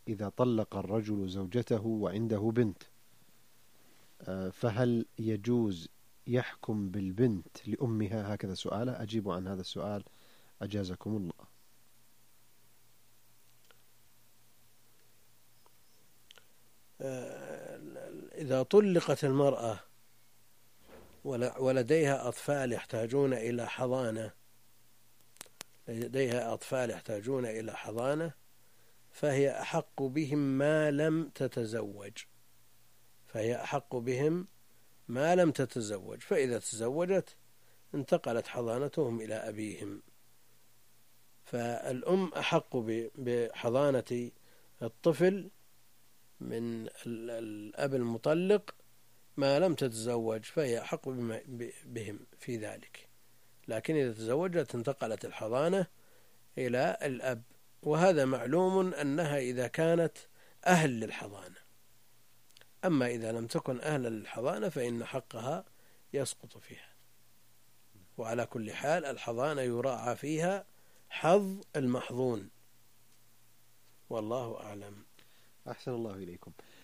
إذا طلق الرجل زوجته وعنده بنت، فهل يجوز يحكم بالبنت لأمها؟ هكذا سؤاله. أجيب عن هذا السؤال أجازكم الله. إذا طلقت المرأة ولديها أطفال يحتاجون إلى حضانة، فهي أحق بهم ما لم تتزوج، فإذا تزوجت انتقلت حضانتهم إلى أبيهم. فالأم أحق بحضانة الطفل من الأب المطلق ما لم تتزوج، فهي أحق بهم في ذلك. لكن إذا تزوجت انتقلت الحضانة إلى الأب، وهذا معلوم أنها إذا كانت أهل للحضانة. أما إذا لم تكن أهل للحضانة فإن حقها يسقط فيها. وعلى كل حال الحضانة يراعى فيها حظ المحظون، والله أعلم. أحسن الله إليكم.